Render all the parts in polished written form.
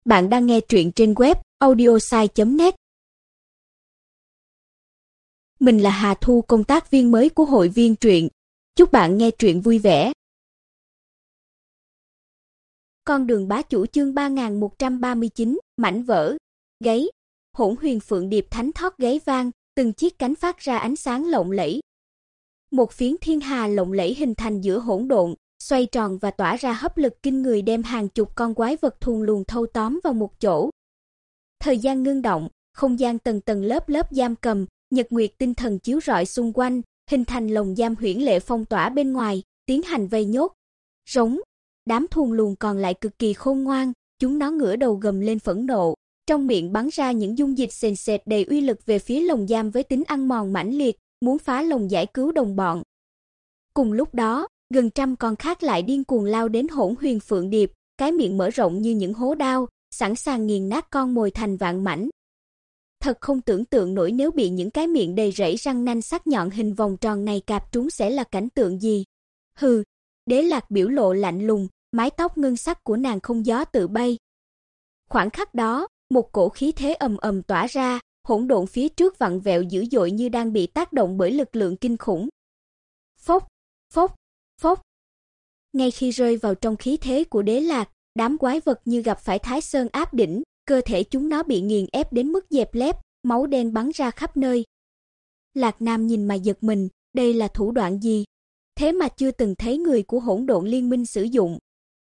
Bạn đang nghe truyện trên web audiosai.net. Mình là Hà Thu, công tác viên mới của hội viên truyện. Chúc bạn nghe truyện vui vẻ. Con đường bá chủ chương 3139, mảnh vỡ, gáy. Hỗn huyền phượng điệp thánh thót gáy vang, từng chiếc cánh phát ra ánh sáng lộng lẫy. Một phiến thiên hà lộng lẫy hình thành giữa hỗn độn, xoay tròn và tỏa ra hấp lực kinh người, đem hàng chục con quái vật thuần luồng thâu tóm vào một chỗ. Thời gian ngưng động, không gian tầng tầng lớp lớp giam cầm, nhật nguyệt tinh thần chiếu rọi xung quanh, hình thành lồng giam huyễn lệ phong tỏa bên ngoài, tiến hành vây nhốt. Rống, đám thuần luồng còn lại cực kỳ khôn ngoan, chúng nó ngửa đầu gầm lên phẫn nộ, trong miệng bắn ra những dung dịch sền sệt đầy uy lực về phía lồng giam với tính ăn mòn mãnh liệt, muốn phá lồng giải cứu đồng bọn. Cùng lúc đó, gần trăm con khác lại điên cuồng lao đến hỗn huyền phượng điệp, cái miệng mở rộng như những hố đao, sẵn sàng nghiền nát con mồi thành vạn mảnh. Thật không tưởng tượng nổi nếu bị những cái miệng đầy rẫy răng nanh sắc nhọn hình vòng tròn này cạp trúng sẽ là cảnh tượng gì. Hừ, Đế Lạc biểu lộ lạnh lùng, mái tóc ngân sắc của nàng không gió tự bay. Khoảng khắc đó, một cổ khí thế ầm ầm tỏa ra, hỗn độn phía trước vặn vẹo dữ dội như đang bị tác động bởi lực lượng kinh khủng. Phốc, phốc, phốc. Ngay khi rơi vào trong khí thế của Đế Lạc, đám quái vật như gặp phải Thái Sơn áp đỉnh, cơ thể chúng nó bị nghiền ép đến mức dẹp lép, máu đen bắn ra khắp nơi. Lạc Nam nhìn mà giật mình, đây là thủ đoạn gì? Thế mà chưa từng thấy người của Hỗn Độn Liên Minh sử dụng.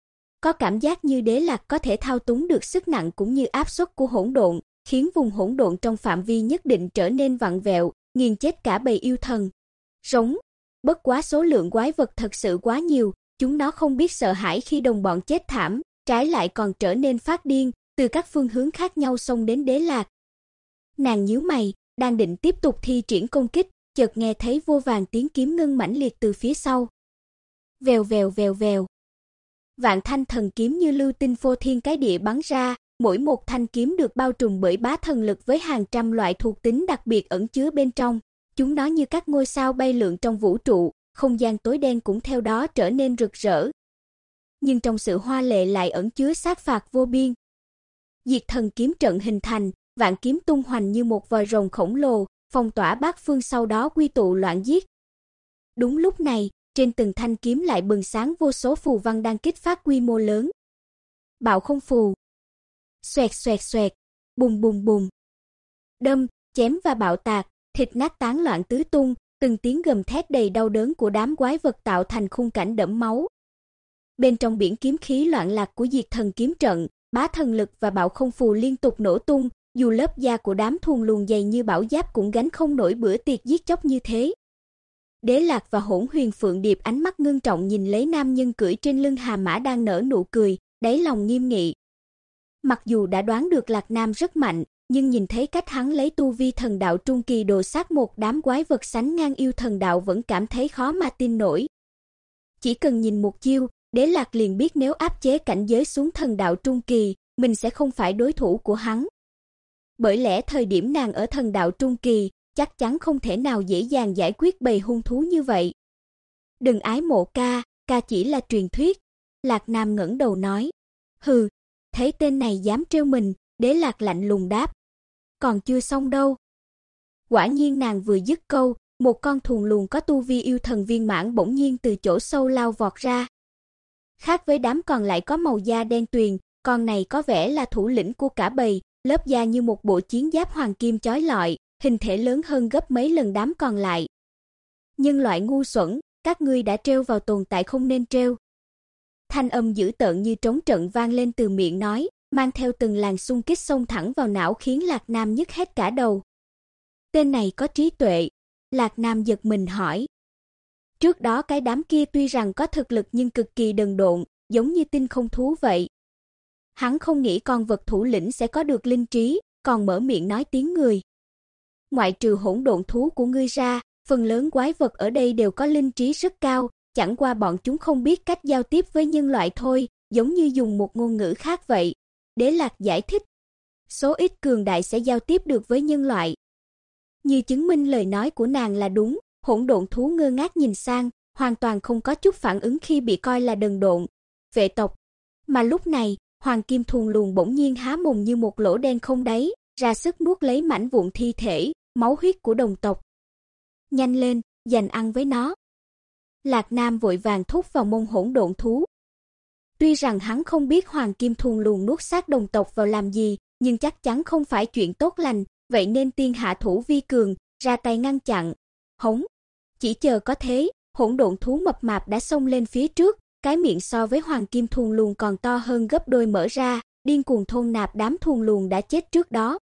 Có cảm giác như Đế Lạc có thể thao túng được sức nặng cũng như áp suất của hỗn độn, khiến vùng hỗn độn trong phạm vi nhất định trở nên vặn vẹo, nghiền chết cả bầy yêu thần. Rống, bất quá số lượng quái vật thật sự quá nhiều, chúng nó không biết sợ hãi khi đồng bọn chết thảm, trái lại còn trở nên phát điên, từ các phương hướng khác nhau xông đến Đế Lạc. Nàng nhíu mày, đang định tiếp tục thi triển công kích, chợt nghe thấy vô vàn tiếng kiếm ngân mãnh liệt từ phía sau. Vèo vèo vèo vèo. Vạn thanh thần kiếm như lưu tinh phô thiên cái địa bắn ra, mỗi một thanh kiếm được bao trùm bởi bá thần lực với hàng trăm loại thuộc tính đặc biệt ẩn chứa bên trong. Chúng nó như các ngôi sao bay lượn trong vũ trụ, không gian tối đen cũng theo đó trở nên rực rỡ. Nhưng trong sự hoa lệ lại ẩn chứa sát phạt vô biên. Diệt thần kiếm trận hình thành, vạn kiếm tung hoành như một vòi rồng khổng lồ, phong tỏa bát phương, sau đó quy tụ loạn giết. Đúng lúc này, trên từng thanh kiếm lại bừng sáng vô số phù văn đang kích phát quy mô lớn. Bạo không phù. Xoẹt xoẹt xoẹt, bùng bùng bùng. Đâm, chém và bạo tạc, thịt nát tán loạn tứ tung, từng tiếng gầm thét đầy đau đớn của đám quái vật tạo thành khung cảnh đẫm máu. Bên trong biển kiếm khí loạn lạc của diệt thần kiếm trận, bá thần lực và bạo không phù liên tục nổ tung, dù lớp da của đám thuần luồng dày như bảo giáp cũng gánh không nổi bữa tiệc giết chóc như thế. Đế Lạc và Hỗn Huyền Phượng Điệp ánh mắt ngưng trọng nhìn lấy nam nhân cưỡi trên lưng hà mã đang nở nụ cười, đáy lòng nghiêm nghị. Mặc dù đã đoán được Lạc Nam rất mạnh, nhưng nhìn thấy cách hắn lấy tu vi thần đạo trung kỳ đồ sát một đám quái vật sánh ngang yêu thần đạo vẫn cảm thấy khó mà tin nổi. Chỉ cần nhìn một chiêu, Đế Lạc liền biết nếu áp chế cảnh giới xuống thần đạo trung kỳ, mình sẽ không phải đối thủ của hắn. Bởi lẽ thời điểm nàng ở thần đạo trung kỳ, chắc chắn không thể nào dễ dàng giải quyết bầy hung thú như vậy. Đừng ái mộ ca, ca chỉ là truyền thuyết. Lạc Nam ngẩng đầu nói. Hừ, thấy tên này dám trêu mình, Đế Lạc lạnh lùng đáp. Còn chưa xong đâu. Quả nhiên nàng vừa dứt câu, một con thuần luồng có tu vi yêu thần viên mãn bỗng nhiên từ chỗ sâu lao vọt ra. Khác với đám còn lại có màu da đen tuyền, con này có vẻ là thủ lĩnh của cả bầy, lớp da như một bộ chiến giáp hoàng kim chói lọi, hình thể lớn hơn gấp mấy lần đám còn lại. Nhưng loại ngu xuẩn, các ngươi đã trêu vào tồn tại không nên trêu. Thanh âm dữ tợn như trống trận vang lên từ miệng nói, mang theo từng làn xung kích xông thẳng vào não khiến Lạc Nam nhức hết cả đầu. Tên này có trí tuệ. Lạc Nam giật mình hỏi. Trước đó cái đám kia tuy rằng có thực lực nhưng cực kỳ đần độn, giống như tinh không thú vậy. Hắn không nghĩ con vật thủ lĩnh sẽ có được linh trí, còn mở miệng nói tiếng người. Ngoại trừ hỗn độn thú của ngươi ra, phần lớn quái vật ở đây đều có linh trí rất cao, chẳng qua bọn chúng không biết cách giao tiếp với nhân loại thôi, giống như dùng một ngôn ngữ khác vậy. Đế Lạc giải thích. Số ít cường đại sẽ giao tiếp được với nhân loại. Như chứng minh lời nói của nàng là đúng, hỗn độn thú ngơ ngác nhìn sang, hoàn toàn không có chút phản ứng khi bị coi là đần độn. Vệ tộc. Mà lúc này, Hoàng kim thuần luồng bỗng nhiên há mồm như một lỗ đen không đáy, ra sức nuốt lấy mảnh vụn thi thể, máu huyết của đồng tộc. Nhanh lên, giành ăn với nó. Lạc Nam vội vàng thúc vào mông hỗn độn thú. Tuy rằng hắn không biết Hoàng kim thuần luồng nuốt xác đồng tộc vào làm gì, nhưng chắc chắn không phải chuyện tốt lành, vậy nên tiên hạ thủ vi cường, ra tay ngăn chặn. Hống! Chỉ chờ có thế, hỗn độn thú mập mạp đã xông lên phía trước, cái miệng so với Hoàng kim thuần luồng còn to hơn gấp đôi mở ra, điên cuồng thôn nạp đám thuần luồng đã chết trước đó.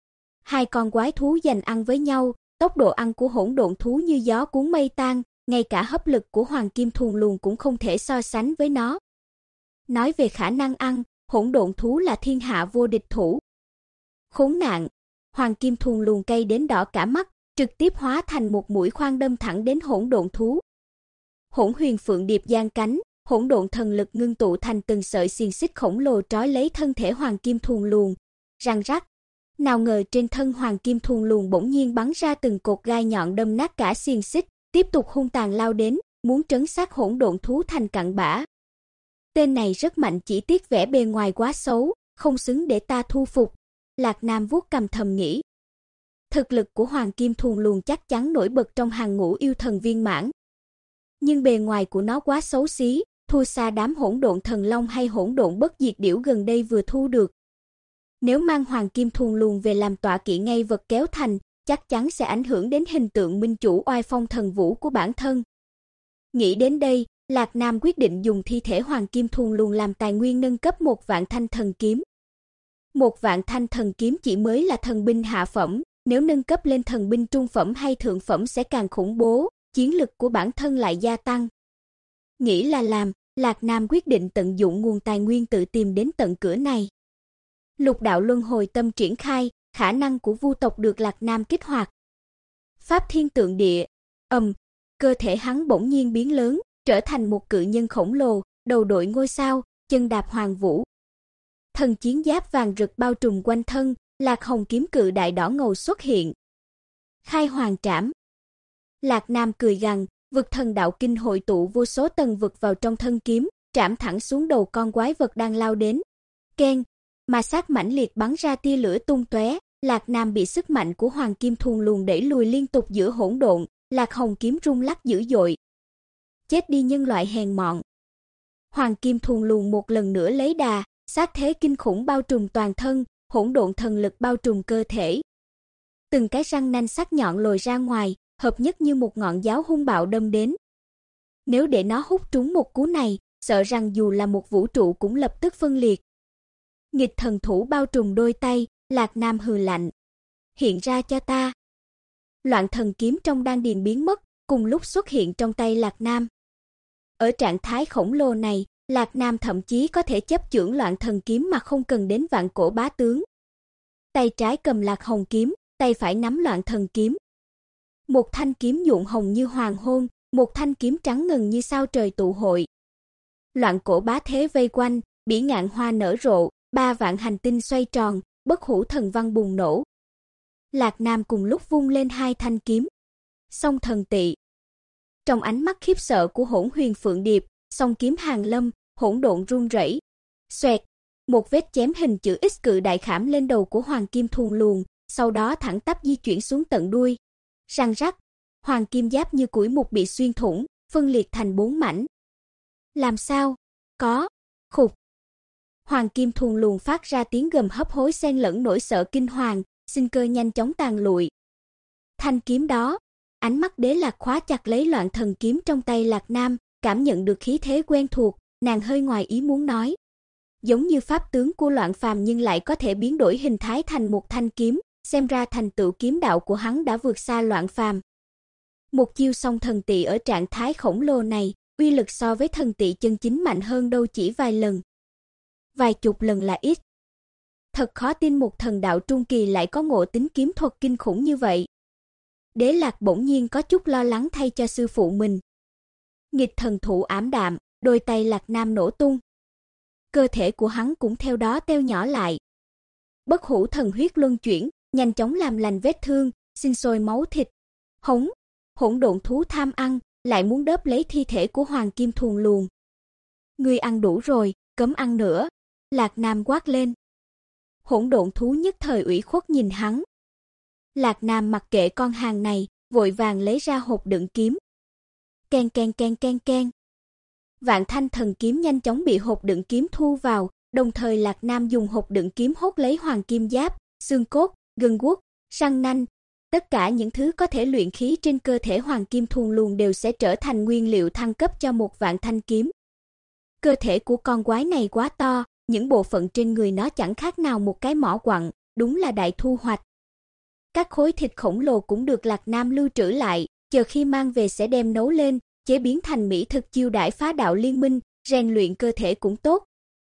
Hai con quái thú giành ăn với nhau, tốc độ ăn của hỗn độn thú như gió cuốn mây tan, ngay cả hấp lực của Hoàng kim thuần luồng cũng không thể so sánh với nó. Nói về khả năng ăn, hỗn độn thú là thiên hạ vô địch thủ. Khốn nạn! Hoàng kim thuần luồng cay đến đỏ cả mắt, trực tiếp hóa thành một mũi khoan đâm thẳng đến hỗn độn thú. Hỗn huyền phượng điệp giang cánh, hỗn độn thần lực ngưng tụ thành từng sợi xiềng xích khổng lồ trói lấy thân thể Hoàng kim thuần luồng. Răng rắc! Nào ngờ trên thân Hoàng kim thuần luồng bỗng nhiên bắn ra từng cột gai nhọn đâm nát cả xiềng xích, tiếp tục hung tàn lao đến, muốn trấn xác hỗn độn thú thành cặn bã. Tên này rất mạnh, chỉ tiếc vẻ bề ngoài quá xấu, không xứng để ta thu phục. Lạc Nam vuốt cằm thầm nghĩ. Thực lực của Hoàng kim thuần luồng chắc chắn nổi bật trong hàng ngũ yêu thần viên mãn. Nhưng bề ngoài của nó quá xấu xí, thua xa đám hỗn độn thần long hay hỗn độn bất diệt điểu gần đây vừa thu được. Nếu mang Hoàng kim thuần luồng về làm tọa kỵ ngay vật kéo thành, chắc chắn sẽ ảnh hưởng đến hình tượng minh chủ oai phong thần vũ của bản thân. Nghĩ đến đây, Lạc Nam quyết định dùng thi thể Hoàng kim thuần luồng làm tài nguyên nâng cấp một vạn thanh thần kiếm. Một vạn thanh thần kiếm chỉ mới là thần binh hạ phẩm, nếu nâng cấp lên thần binh trung phẩm hay thượng phẩm sẽ càng khủng bố, chiến lực của bản thân lại gia tăng. Nghĩ là làm, Lạc Nam quyết định tận dụng nguồn tài nguyên tự tìm đến tận cửa này. Lục đạo luân hồi tâm triển khai, khả năng của vu tộc được Lạc Nam kích hoạt. Pháp thiên tượng địa, cơ thể hắn bỗng nhiên biến lớn, trở thành một cự nhân khổng lồ, đầu đội ngôi sao, chân đạp hoàng vũ. Thần chiến giáp vàng rực bao trùm quanh thân, Lạc Hồng kiếm cự đại đỏ ngầu xuất hiện. Khai hoàng trảm. Lạc Nam cười gằn, vực thần đạo kinh hội tụ vô số tầng vực vào trong thân kiếm, trảm thẳng xuống đầu con quái vật đang lao đến. Keng, mà sát mãnh liệt bắn ra tia lửa tung tóe, Lạc Nam bị sức mạnh của Hoàng kim thuần luồng đẩy lùi liên tục giữa hỗn độn, Lạc Hồng kiếm rung lắc dữ dội. Chết đi nhân loại hèn mọn. Hoàng kim thuần luồng một lần nữa lấy đà, sát thế kinh khủng bao trùm toàn thân, hỗn độn thần lực bao trùm cơ thể. Từng cái răng nanh sắc nhọn lồi ra ngoài, hợp nhất như một ngọn giáo hung bạo đâm đến. Nếu để nó hút trúng một cú này, sợ rằng dù là một vũ trụ cũng lập tức phân liệt. Nghịch thần thủ bao trùm đôi tay, Lạc Nam hừ lạnh. Hiện ra cho ta. Loạn thần kiếm trong đan điền biến mất, cùng lúc xuất hiện trong tay Lạc Nam. Ở trạng thái khổng lồ này, Lạc Nam thậm chí có thể chấp chưởng loạn thần kiếm mà không cần đến vạn cổ bá tướng. Tay trái cầm Lạc Hồng kiếm, tay phải nắm loạn thần kiếm. Một thanh kiếm nhuộm hồng như hoàng hôn, một thanh kiếm trắng ngần như sao trời tụ hội. Loạn cổ bá thế vây quanh, bỉ ngạn hoa nở rộ, 3 vạn hành tinh xoay tròn, bất hủ thần văn bùng nổ. Lạc Nam cùng lúc vung lên 2 thanh kiếm. Song thần tị. Trong ánh mắt khiếp sợ của Hỗn Huyền Phượng Điệp, song kiếm hàng lâm, hỗn độn run rẩy. Xoẹt, một vết chém hình chữ X cự đại khảm lên đầu của Hoàng kim thuần luồng, sau đó thẳng tắp di chuyển xuống tận đuôi. Răng rắc, Hoàng kim giáp như củi mục bị xuyên thủng, phân liệt thành 4 mảnh. Làm sao? Có. Khục. Hoàng kim thuần luồng phát ra tiếng gầm hấp hối xen lẫn nỗi sợ kinh hoàng, sinh cơ nhanh chóng tàn lụi. Thanh kiếm đó, ánh mắt Đế Lạc khóa chặt lấy loạn thần kiếm trong tay Lạc Nam, cảm nhận được khí thế quen thuộc, nàng hơi ngoài ý muốn nói. Giống như pháp tướng của Loạn Phàm nhưng lại có thể biến đổi hình thái thành một thanh kiếm, xem ra thành tựu kiếm đạo của hắn đã vượt xa Loạn Phàm. Một chiêu song thần tị ở trạng thái khổng lồ này, uy lực so với thần tị chân chính mạnh hơn đâu chỉ vài lần. Vài chục lần là ít. Thật khó tin một thần đạo trung kỳ lại có ngộ tính kiếm thuật kinh khủng như vậy. Đế Lạc bỗng nhiên có chút lo lắng thay cho sư phụ mình. Nghịch thần thủ ảm đạm, đôi tay Lạc Nam nổ tung. Cơ thể của hắn cũng theo đó teo nhỏ lại. Bất hủ thần huyết luân chuyển, nhanh chóng làm lành vết thương, sinh sôi máu thịt. Hống, hỗn độn thú tham ăn, lại muốn đớp lấy thi thể của Hoàng kim thuần luồng. Ngươi ăn đủ rồi, cấm ăn nữa. Lạc Nam quát lên. Hỗn độn thú nhất thời ủy khuất nhìn hắn. Lạc Nam mặc kệ con hàng này, vội vàng lấy ra hộp đựng kiếm. Keng keng keng keng keng. Vạn Thanh Thần kiếm nhanh chóng bị hộp đựng kiếm thu vào, đồng thời Lạc Nam dùng hộp đựng kiếm hốt lấy hoàng kim giáp, xương cốt, gân guốc, răng nanh, tất cả những thứ có thể luyện khí trên cơ thể hoàng kim thuần luồng đều sẽ trở thành nguyên liệu thăng cấp cho một Vạn Thanh kiếm. Cơ thể của con quái này quá to, những bộ phận trên người nó chẳng khác nào một cái mỏ quặng, đúng là đại thu hoạch. Các khối thịt khổng lồ cũng được Lạc Nam lưu trữ lại, chờ khi mang về sẽ đem nấu lên, chế biến thành mỹ thực chiêu đãi phá đạo liên minh, rèn luyện cơ thể cũng tốt.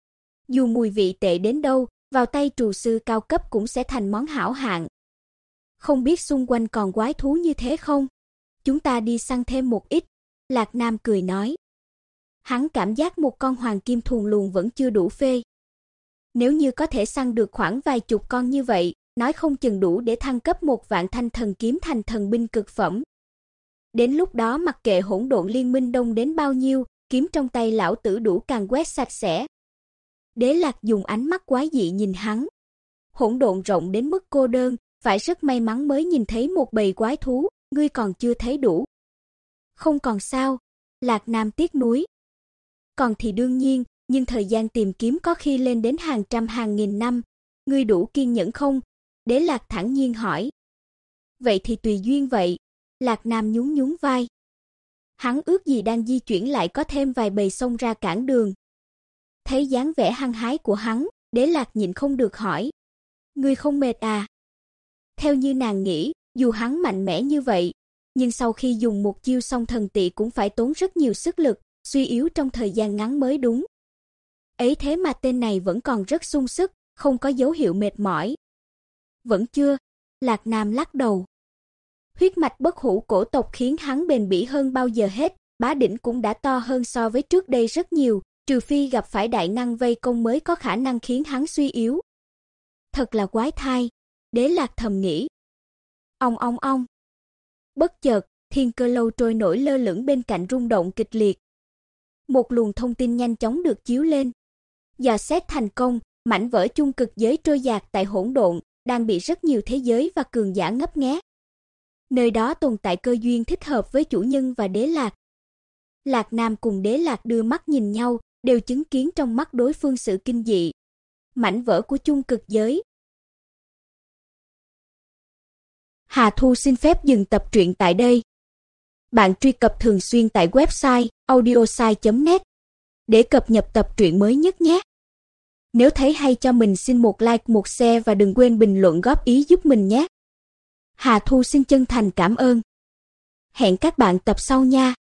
Dù mùi vị tệ đến đâu, vào tay trù sư cao cấp cũng sẽ thành món hảo hạng. Không biết xung quanh còn quái thú như thế không? Chúng ta đi săn thêm một ít, Lạc Nam cười nói. Hắn cảm giác một con hoàng kim thuần luồng vẫn chưa đủ phê. Nếu như có thể săn được khoảng vài chục con như vậy, nói không chừng đủ để thăng cấp một Vạn Thanh Thần kiếm thành thần binh cực phẩm. Đến lúc đó mặc kệ hỗn độn liên minh đông đến bao nhiêu, kiếm trong tay lão tử đủ càn quét sạch sẽ. Đế Lạc dùng ánh mắt quái dị nhìn hắn. Hỗn độn rộng đến mức cô đơn, phải rất may mắn mới nhìn thấy một bầy quái thú, ngươi còn chưa thấy đủ. Không còn sao, Lạc Nam tiếc nuối. Còn thì đương nhiên, nhưng thời gian tìm kiếm có khi lên đến hàng trăm hàng nghìn năm, ngươi đủ kiên nhẫn không? Đế Lạc thản nhiên hỏi. Vậy thì tùy duyên vậy, Lạc Nam nhún nhún vai. Hắn ước gì đang di chuyển lại có thêm vài bầy xông ra cản đường. Thấy dáng vẻ hăng hái của hắn, Đế Lạc nhịn không được hỏi. Ngươi không mệt à? Theo như nàng nghĩ, dù hắn mạnh mẽ như vậy, nhưng sau khi dùng một chiêu song thần tị cũng phải tốn rất nhiều sức lực, suy yếu trong thời gian ngắn mới đúng. Ấy thế mà tên này vẫn còn rất sung sức, không có dấu hiệu mệt mỏi. Vẫn chưa, Lạc Nam lắc đầu. Huyết mạch bất hủ cổ tộc khiến hắn bền bỉ hơn bao giờ hết, bá đỉnh cũng đã to hơn so với trước đây rất nhiều, trừ phi gặp phải đại năng vây công mới có khả năng khiến hắn suy yếu. Thật là quái thai, Đế Lạc thầm nghĩ. Ong ong ong. Bất chợt, thiên cơ lâu trôi nổi lơ lửng bên cạnh rung động kịch liệt. Một luồng thông tin nhanh chóng được chiếu lên. Dò xét thành công, mảnh vỡ chung cực giới trôi dạt tại hỗn độn, đang bị rất nhiều thế giới và cường giả ngấp nghé. Nơi đó tồn tại cơ duyên thích hợp với chủ nhân và Đế Lạc. Lạc Nam cùng Đế Lạc đưa mắt nhìn nhau, đều chứng kiến trong mắt đối phương sự kinh dị. Mảnh vỡ của chung cực giới. Hà Thu xin phép dừng tập truyện tại đây. Bạn truy cập thường xuyên tại website audiosai.net để cập nhật tập truyện mới nhất nhé. Nếu thấy hay cho mình xin một like, một share và đừng quên bình luận góp ý giúp mình nhé. Hà Thu xin chân thành cảm ơn. Hẹn các bạn tập sau nha.